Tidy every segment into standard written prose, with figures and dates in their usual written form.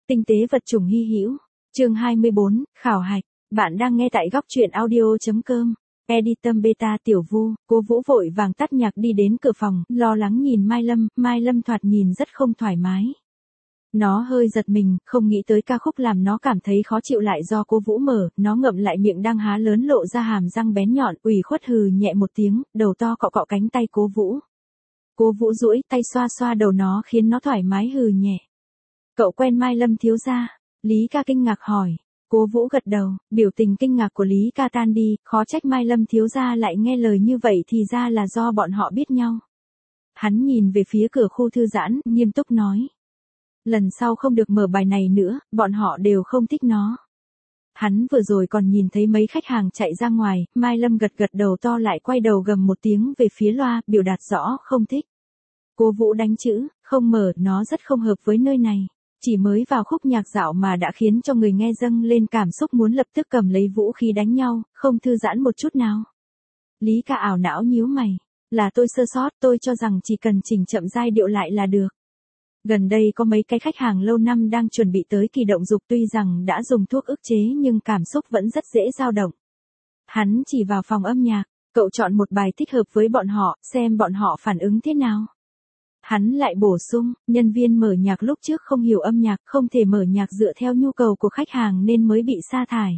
Tinh tế vật chủng hy hữu. Chương 24, khảo hạch. Bạn đang nghe tại góc truyện audio.com. Editum beta tiểu vu. Cố Vũ vội vàng tắt nhạc đi đến cửa phòng, lo lắng nhìn Mai Lâm thoạt nhìn rất không thoải mái. Nó hơi giật mình, không nghĩ tới ca khúc làm nó cảm thấy khó chịu lại do Cố Vũ mở, nó ngậm lại miệng đang há lớn lộ ra hàm răng bén nhọn, ủy khuất hừ nhẹ một tiếng, đầu to cọ cọ cánh tay Cố Vũ. Cố Vũ duỗi tay xoa xoa đầu nó khiến nó thoải mái hừ nhẹ. Cậu quen Mai Lâm thiếu gia? Lý ca kinh ngạc hỏi. Cố Vũ gật đầu, biểu tình kinh ngạc của Lý ca tan đi, khó trách Mai Lâm thiếu gia lại nghe lời như vậy thì ra là do bọn họ biết nhau. Hắn nhìn về phía cửa khu thư giãn, nghiêm túc nói. Lần sau không được mở bài này nữa, bọn họ đều không thích nó. Hắn vừa rồi còn nhìn thấy mấy khách hàng chạy ra ngoài, Mai Lâm gật gật đầu to lại quay đầu gầm một tiếng về phía loa, biểu đạt rõ không thích. Cố Vũ đánh chữ, không mở, nó rất không hợp với nơi này. Chỉ mới vào khúc nhạc dạo mà đã khiến cho người nghe dâng lên cảm xúc muốn lập tức cầm lấy vũ khí đánh nhau, không thư giãn một chút nào. Lý ca ảo não nhíu mày. Là tôi sơ sót, tôi cho rằng chỉ cần chỉnh chậm giai điệu lại là được. Gần đây có mấy cái khách hàng lâu năm đang chuẩn bị tới kỳ động dục tuy rằng đã dùng thuốc ức chế nhưng cảm xúc vẫn rất dễ dao động. Hắn chỉ vào phòng âm nhạc, cậu chọn một bài thích hợp với bọn họ, xem bọn họ phản ứng thế nào. Hắn lại bổ sung, nhân viên mở nhạc lúc trước không hiểu âm nhạc, không thể mở nhạc dựa theo nhu cầu của khách hàng nên mới bị sa thải.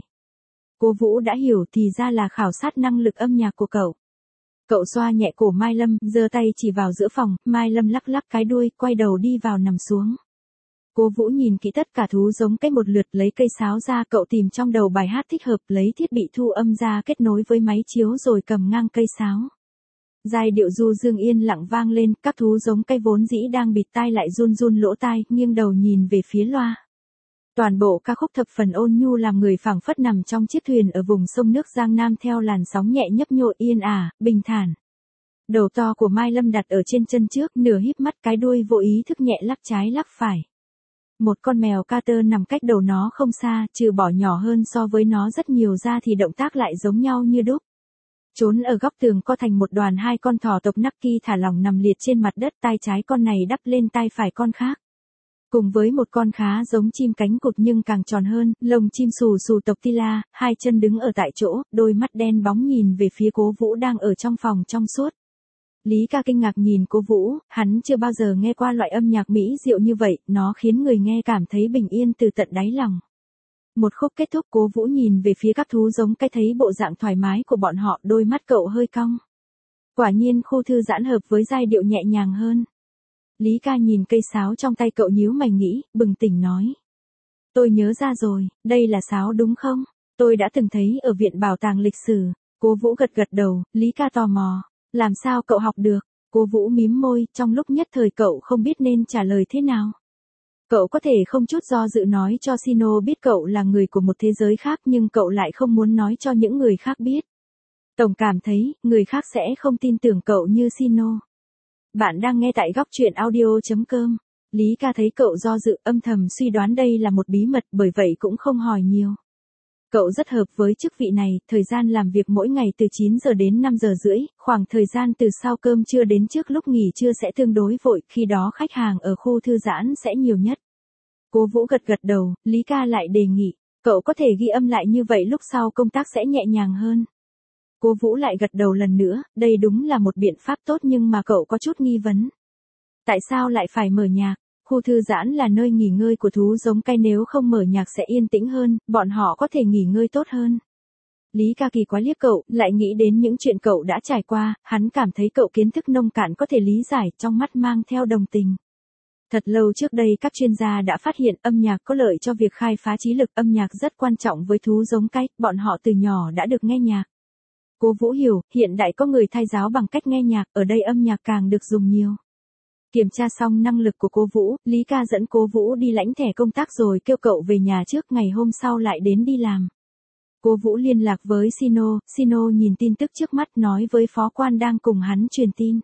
Cố Vũ đã hiểu thì ra là khảo sát năng lực âm nhạc của cậu. Cậu xoa nhẹ cổ Mai Lâm, giơ tay chỉ vào giữa phòng, Mai Lâm lắc lắc cái đuôi, quay đầu đi vào nằm xuống. Cố Vũ nhìn kỹ tất cả thú giống cái một lượt lấy cây sáo ra, cậu tìm trong đầu bài hát thích hợp, lấy thiết bị thu âm ra kết nối với máy chiếu rồi cầm ngang cây sáo. Giai điệu du dương yên lặng vang lên, các thú giống cây vốn dĩ đang bịt tai lại run run lỗ tai, nghiêng đầu nhìn về phía loa. Toàn bộ ca khúc thập phần ôn nhu làm người phảng phất nằm trong chiếc thuyền ở vùng sông nước Giang Nam theo làn sóng nhẹ nhấp nhô yên ả, bình thản. Đầu to của Mai Lâm đặt ở trên chân trước, nửa híp mắt cái đuôi vô ý thức nhẹ lắc trái lắc phải. Một con mèo Carter nằm cách đầu nó không xa, trừ bỏ nhỏ hơn so với nó rất nhiều ra thì động tác lại giống nhau như đúc. Trốn ở góc tường co thành một đoàn hai con thỏ tộc Nucky thả lỏng nằm liệt trên mặt đất, tai trái con này đắp lên tai phải con khác. Cùng với một con khá giống chim cánh cụt nhưng càng tròn hơn, lông chim xù xù tộc Tila, hai chân đứng ở tại chỗ, đôi mắt đen bóng nhìn về phía Cố Vũ đang ở trong phòng trong suốt. Lý ca kinh ngạc nhìn Cố Vũ, hắn chưa bao giờ nghe qua loại âm nhạc mỹ diệu như vậy, nó khiến người nghe cảm thấy bình yên từ tận đáy lòng. Một khúc kết thúc, Cố Vũ nhìn về phía các thú giống cái thấy bộ dạng thoải mái của bọn họ, đôi mắt cậu hơi cong. Quả nhiên khu thư giãn hợp với giai điệu nhẹ nhàng hơn. Lý ca nhìn cây sáo trong tay cậu nhíu mày nghĩ, bừng tỉnh nói. Tôi nhớ ra rồi, đây là sáo đúng không? Tôi đã từng thấy ở viện bảo tàng lịch sử. Cố Vũ gật gật đầu, Lý ca tò mò. Làm sao cậu học được? Cố Vũ mím môi, trong lúc nhất thời cậu không biết nên trả lời thế nào. Cậu có thể không chút do dự nói cho Sino biết cậu là người của một thế giới khác nhưng cậu lại không muốn nói cho những người khác biết. Tổng cảm thấy, người khác sẽ không tin tưởng cậu như Sino. Bạn đang nghe tại góc truyện audio.com. Lý ca thấy cậu do dự, âm thầm suy đoán đây là một bí mật, bởi vậy cũng không hỏi nhiều. Cậu rất hợp với chức vị này, thời gian làm việc mỗi ngày từ 9 giờ đến 5 giờ rưỡi, khoảng thời gian từ sau cơm trưa đến trước lúc nghỉ trưa sẽ tương đối vội, khi đó khách hàng ở khu thư giãn sẽ nhiều nhất. Cố Vũ gật gật đầu, Lý ca lại đề nghị, cậu có thể ghi âm lại như vậy lúc sau công tác sẽ nhẹ nhàng hơn. Cố Vũ lại gật đầu lần nữa, đây đúng là một biện pháp tốt nhưng mà cậu có chút nghi vấn. Tại sao lại phải mở nhạc? Khu thư giãn là nơi nghỉ ngơi của thú giống cây, nếu không mở nhạc sẽ yên tĩnh hơn, bọn họ có thể nghỉ ngơi tốt hơn. Lý ca kỳ quái liếc cậu, lại nghĩ đến những chuyện cậu đã trải qua, hắn cảm thấy cậu kiến thức nông cạn có thể lý giải, trong mắt mang theo đồng tình. Thật lâu trước đây các chuyên gia đã phát hiện âm nhạc có lợi cho việc khai phá trí lực, âm nhạc rất quan trọng với thú giống cây, bọn họ từ nhỏ đã được nghe nhạc. Cố Vũ hiểu, hiện đại có người thay giáo bằng cách nghe nhạc, ở đây âm nhạc càng được dùng nhiều. Kiểm tra xong năng lực của Cố Vũ, Lý ca dẫn Cố Vũ đi lãnh thẻ công tác rồi kêu cậu về nhà trước, ngày hôm sau lại đến đi làm. Cố Vũ liên lạc với Sino nhìn tin tức trước mắt nói với phó quan đang cùng hắn truyền tin.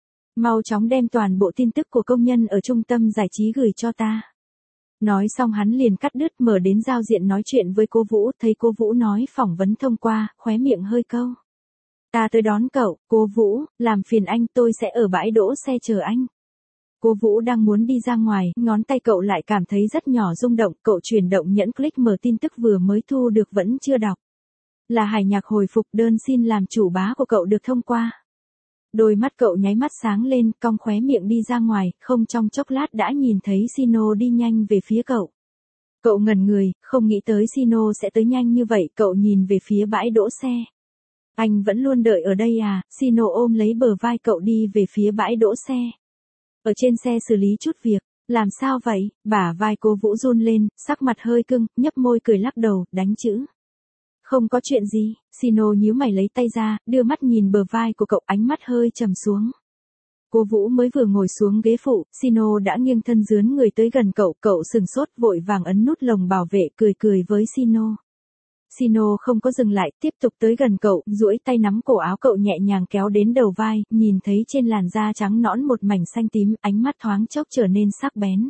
Mau chóng đem toàn bộ tin tức của công nhân ở trung tâm giải trí gửi cho ta. Nói xong hắn liền cắt đứt, mở đến giao diện nói chuyện với Cố Vũ, thấy Cố Vũ nói phỏng vấn thông qua, khóe miệng hơi câu. Ta tới đón cậu, Cố Vũ, làm phiền anh, tôi sẽ ở bãi đỗ xe chờ anh. Cố Vũ đang muốn đi ra ngoài, ngón tay cậu lại cảm thấy rất nhỏ rung động, cậu chuyển động nhẫn click mở tin tức vừa mới thu được vẫn chưa đọc. Là Hải Nhạc hồi phục đơn xin làm chủ bá của cậu được thông qua. Đôi mắt cậu nháy mắt sáng lên, cong khóe miệng đi ra ngoài, không trong chốc lát đã nhìn thấy Sino đi nhanh về phía cậu. Cậu ngẩn người, không nghĩ tới Sino sẽ tới nhanh như vậy, cậu nhìn về phía bãi đỗ xe. Anh vẫn luôn đợi ở đây à? Sino ôm lấy bờ vai cậu đi về phía bãi đỗ xe. Ở trên xe xử lý chút việc. Làm sao vậy? Bả vai Cố Vũ run lên, sắc mặt hơi cưng, nhấp môi cười lắc đầu, đánh chữ. Không có chuyện gì. Sino nhíu mày lấy tay ra, đưa mắt nhìn bờ vai của cậu, ánh mắt hơi trầm xuống. Cố Vũ mới vừa ngồi xuống ghế phụ, Sino đã nghiêng thân dướn người tới gần cậu, cậu sừng sốt vội vàng ấn nút lồng bảo vệ, cười với Sino. Sino không có dừng lại, tiếp tục tới gần cậu, duỗi tay nắm cổ áo cậu nhẹ nhàng kéo đến đầu vai, nhìn thấy trên làn da trắng nõn một mảnh xanh tím, ánh mắt thoáng chốc trở nên sắc bén.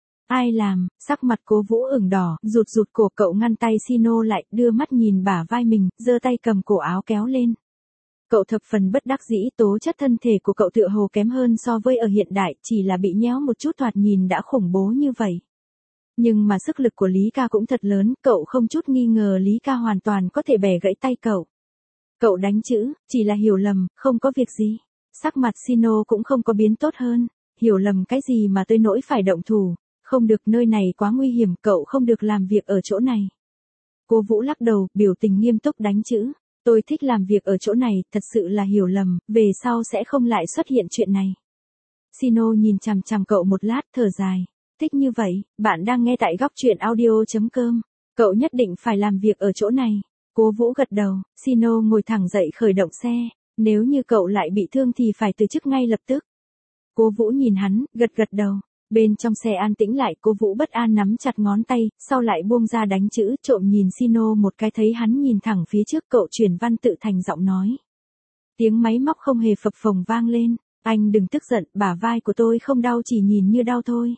Ai làm? Sắc mặt Cố Vũ ửng đỏ, rụt cổ, cậu ngăn tay Sino lại, đưa mắt nhìn bả vai mình, giơ tay cầm cổ áo kéo lên. Cậu thập phần bất đắc dĩ, tố chất thân thể của cậu tựa hồ kém hơn so với ở hiện đại, chỉ là bị nhéo một chút thoạt nhìn đã khủng bố như vậy. Nhưng mà sức lực của Lý Ca cũng thật lớn, cậu không chút nghi ngờ Lý Ca hoàn toàn có thể bẻ gãy tay cậu. Cậu đánh chữ, chỉ là hiểu lầm, không có việc gì. Sắc mặt Sino cũng không có biến tốt hơn. Hiểu lầm cái gì mà tới nỗi phải động thủ. Không được, nơi này quá nguy hiểm, cậu không được làm việc ở chỗ này. Cố Vũ lắc đầu, biểu tình nghiêm túc đánh chữ. Tôi thích làm việc ở chỗ này, thật sự là hiểu lầm, về sau sẽ không lại xuất hiện chuyện này. Sino nhìn chằm chằm cậu một lát, thở dài. Thích như vậy, bạn đang nghe tại góc truyện audio.com. Cậu nhất định phải làm việc ở chỗ này. Cố Vũ gật đầu, Sino ngồi thẳng dậy khởi động xe. Nếu như cậu lại bị thương thì phải từ chức ngay lập tức. Cố Vũ nhìn hắn, gật đầu. Bên trong xe an tĩnh lại, Cố Vũ bất an nắm chặt ngón tay, sau lại buông ra đánh chữ, trộm nhìn Sino một cái, thấy hắn nhìn thẳng phía trước, cậu chuyển văn tự thành giọng nói. Tiếng máy móc không hề phập phồng vang lên. Anh đừng tức giận, bả vai của tôi không đau, chỉ nhìn như đau thôi.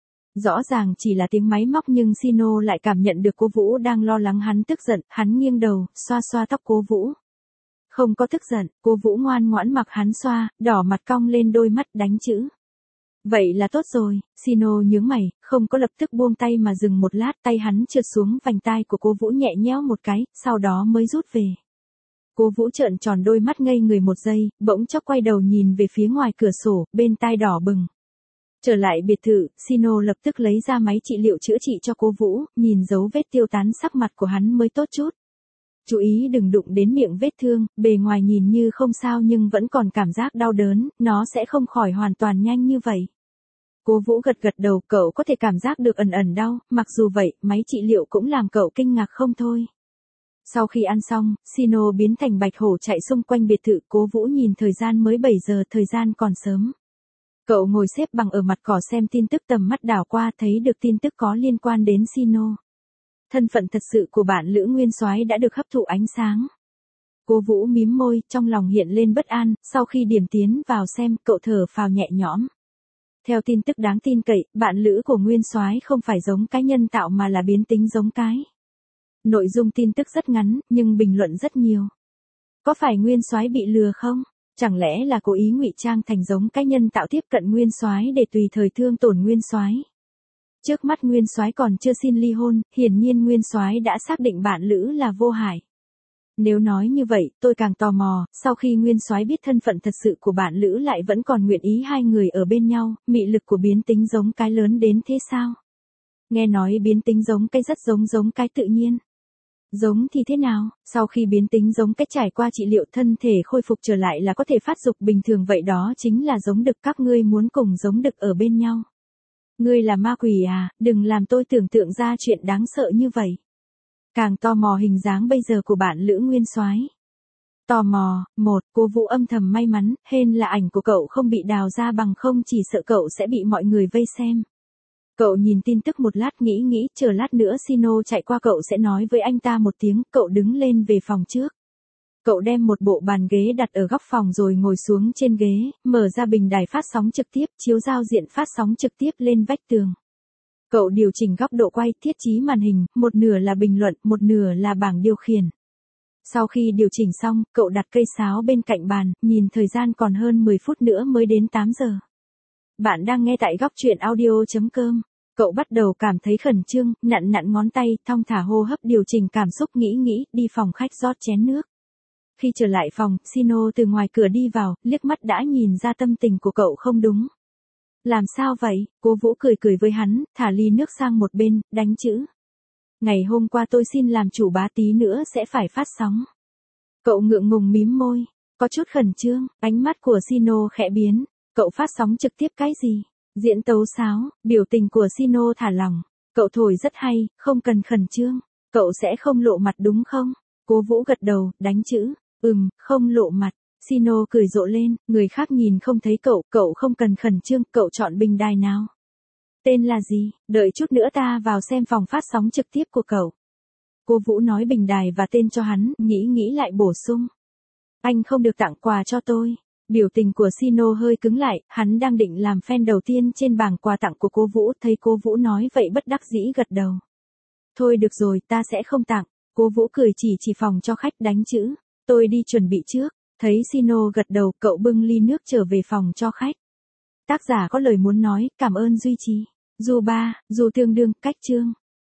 Rõ ràng chỉ là tiếng máy móc nhưng Sino lại cảm nhận được Cố Vũ đang lo lắng hắn tức giận, hắn nghiêng đầu, xoa tóc Cố Vũ. Không có tức giận, Cố Vũ ngoan ngoãn mặc hắn xoa, đỏ mặt cong lên đôi mắt đánh chữ. Vậy là tốt rồi, Sino nhướng mày, không có lập tức buông tay mà dừng một lát, tay hắn trượt xuống vành tai của Cố Vũ nhẹ nhéo một cái, sau đó mới rút về. Cố Vũ trợn tròn đôi mắt ngây người một giây, bỗng chốc quay đầu nhìn về phía ngoài cửa sổ, bên tai đỏ bừng. Trở lại biệt thự, Sino lập tức lấy ra máy trị liệu chữa trị cho Cố Vũ, nhìn dấu vết tiêu tán sắc mặt của hắn mới tốt chút. Chú ý đừng đụng đến miệng vết thương, bề ngoài nhìn như không sao nhưng vẫn còn cảm giác đau đớn, nó sẽ không khỏi hoàn toàn nhanh như vậy. Cố Vũ gật đầu, cậu có thể cảm giác được ẩn đau, mặc dù vậy, máy trị liệu cũng làm cậu kinh ngạc không thôi. Sau khi ăn xong, Sino biến thành bạch hổ chạy xung quanh biệt thự, Cố Vũ nhìn thời gian mới 7 giờ, thời gian còn sớm. Cậu ngồi xếp bằng ở mặt cỏ xem tin tức, tầm mắt đảo qua thấy được tin tức có liên quan đến Sino. Thân phận thật sự của bạn Lữ Nguyên Soái đã được hấp thụ ánh sáng. Cố Vũ mím môi, trong lòng hiện lên bất an, sau khi điểm tiến vào xem, cậu thở phào nhẹ nhõm. Theo tin tức đáng tin cậy, bạn Lữ của Nguyên Soái không phải giống cái nhân tạo mà là biến tính giống cái. Nội dung tin tức rất ngắn, nhưng bình luận rất nhiều. Có phải Nguyên Soái bị lừa không? Chẳng lẽ là cố ý ngụy trang thành giống cái nhân tạo tiếp cận Nguyên Soái để tùy thời thương tổn Nguyên Soái? Trước mắt Nguyên Soái còn chưa xin ly hôn, hiển nhiên Nguyên Soái đã xác định bạn Lữ là vô hại. Nếu nói như vậy, tôi càng tò mò, sau khi Nguyên Soái biết thân phận thật sự của bạn Lữ lại vẫn còn nguyện ý hai người ở bên nhau, mị lực của biến tính giống cái lớn đến thế sao? Nghe nói biến tính giống cái rất giống cái tự nhiên. Giống thì thế nào? Sau khi biến tính giống cái trải qua trị liệu thân thể khôi phục trở lại là có thể phát dục bình thường, vậy đó chính là giống đực, các ngươi muốn cùng giống đực ở bên nhau. Ngươi là ma quỷ à, đừng làm tôi tưởng tượng ra chuyện đáng sợ như vậy. Càng tò mò hình dáng bây giờ của bạn Lữ Nguyên Soái. Tò mò, Cố Vũ âm thầm may mắn, hên là ảnh của cậu không bị đào ra, bằng không chỉ sợ cậu sẽ bị mọi người vây xem. Cậu nhìn tin tức một lát nghĩ, chờ lát nữa Sino chạy qua cậu sẽ nói với anh ta một tiếng, cậu đứng lên về phòng trước. Cậu đem một bộ bàn ghế đặt ở góc phòng rồi ngồi xuống trên ghế, mở ra bình đài phát sóng trực tiếp, chiếu giao diện phát sóng trực tiếp lên vách tường. Cậu điều chỉnh góc độ quay, thiết trí màn hình, một nửa là bình luận, một nửa là bảng điều khiển. Sau khi điều chỉnh xong, cậu đặt cây sáo bên cạnh bàn, nhìn thời gian còn hơn 10 phút nữa mới đến 8 giờ. Bạn đang nghe tại góc truyện audio.com. Cậu bắt đầu cảm thấy khẩn trương, nặn nặn ngón tay, thong thả hô hấp điều chỉnh cảm xúc nghĩ, đi phòng khách rót chén nước. Khi trở lại phòng, Sino từ ngoài cửa đi vào, liếc mắt đã nhìn ra tâm tình của cậu không đúng. Làm sao vậy? Cố Vũ cười với hắn, thả ly nước sang một bên, đánh chữ. Ngày hôm qua tôi xin làm chủ bá tí nữa sẽ phải phát sóng. Cậu ngượng ngùng mím môi, có chút khẩn trương, ánh mắt của Sino khẽ biến. Cậu phát sóng trực tiếp cái gì? Diễn tấu sáo, biểu tình của Sino thả lỏng. Cậu thổi rất hay, không cần khẩn trương. Cậu sẽ không lộ mặt đúng không? Cố Vũ gật đầu, đánh chữ. Không lộ mặt. Sino cười rộ lên, người khác nhìn không thấy cậu không cần khẩn trương, cậu chọn bình đài nào? Tên là gì? Đợi chút nữa ta vào xem phòng phát sóng trực tiếp của cậu. Cố Vũ nói bình đài và tên cho hắn, nghĩ lại bổ sung. Anh không được tặng quà cho tôi. Biểu tình của Sino hơi cứng lại, hắn đang định làm fan đầu tiên trên bảng quà tặng của Cố Vũ, thấy Cố Vũ nói vậy bất đắc dĩ gật đầu. Thôi được rồi, ta sẽ không tặng. Cố Vũ cười chỉ phòng cho khách đánh chữ. Tôi đi chuẩn bị trước. Thấy Sino gật đầu, cậu bưng ly nước trở về phòng cho khách. Tác giả có lời muốn nói, cảm ơn duy trì. Dù tương đương, cách chương.